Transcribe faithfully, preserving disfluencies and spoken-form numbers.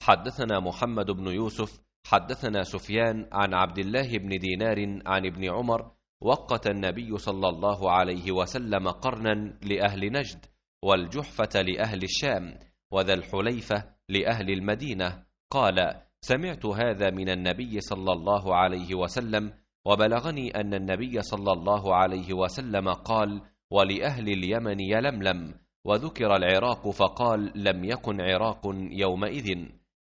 حدثنا محمد بن يوسف حدثنا سفيان عن عبد الله بن دينار عن ابن عمر: وقت النبي صلى الله عليه وسلم قرنا لأهل نجد، والجحفة لأهل الشام، وذا الحليفة لأهل المدينة. قال: سمعت هذا من النبي صلى الله عليه وسلم، وبلغني أن النبي صلى الله عليه وسلم قال: ولأهل اليمن يلملم. وذكر العراق فقال: لم يكن عراق يومئذ.